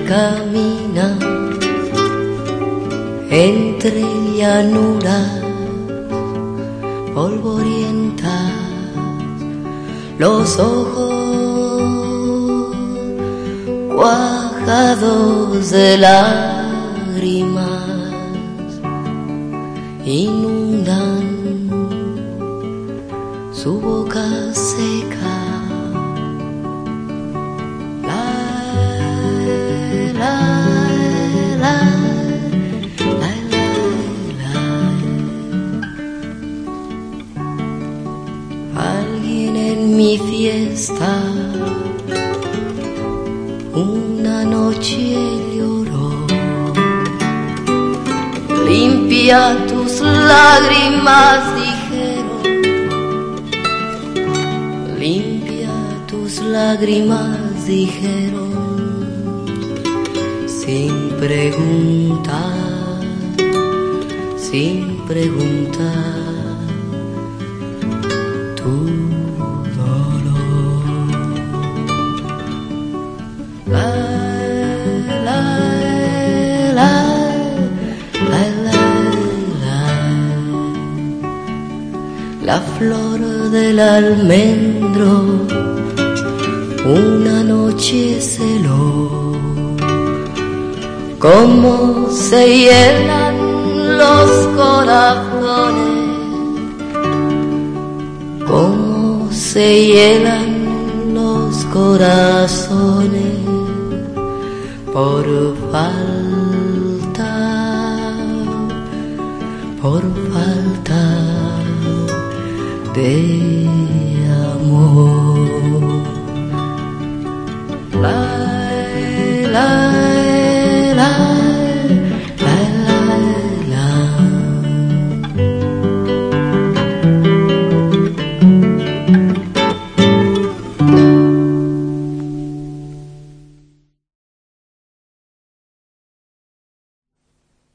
camina entre llanuras polvorientas, los ojos cuajados de lágrimas inundan su boca seca. Alguien en mi fiesta una noche lloró. Limpia tus lágrimas, dijeron. Limpia tus lágrimas, dijeron. Sin preguntar, sin preguntar. Tu dolor. La, la, la, la, la, la. La flor del almendro una noche celó. Cómo se hielan los corazones, cómo se hielan los corazones por falta de amor.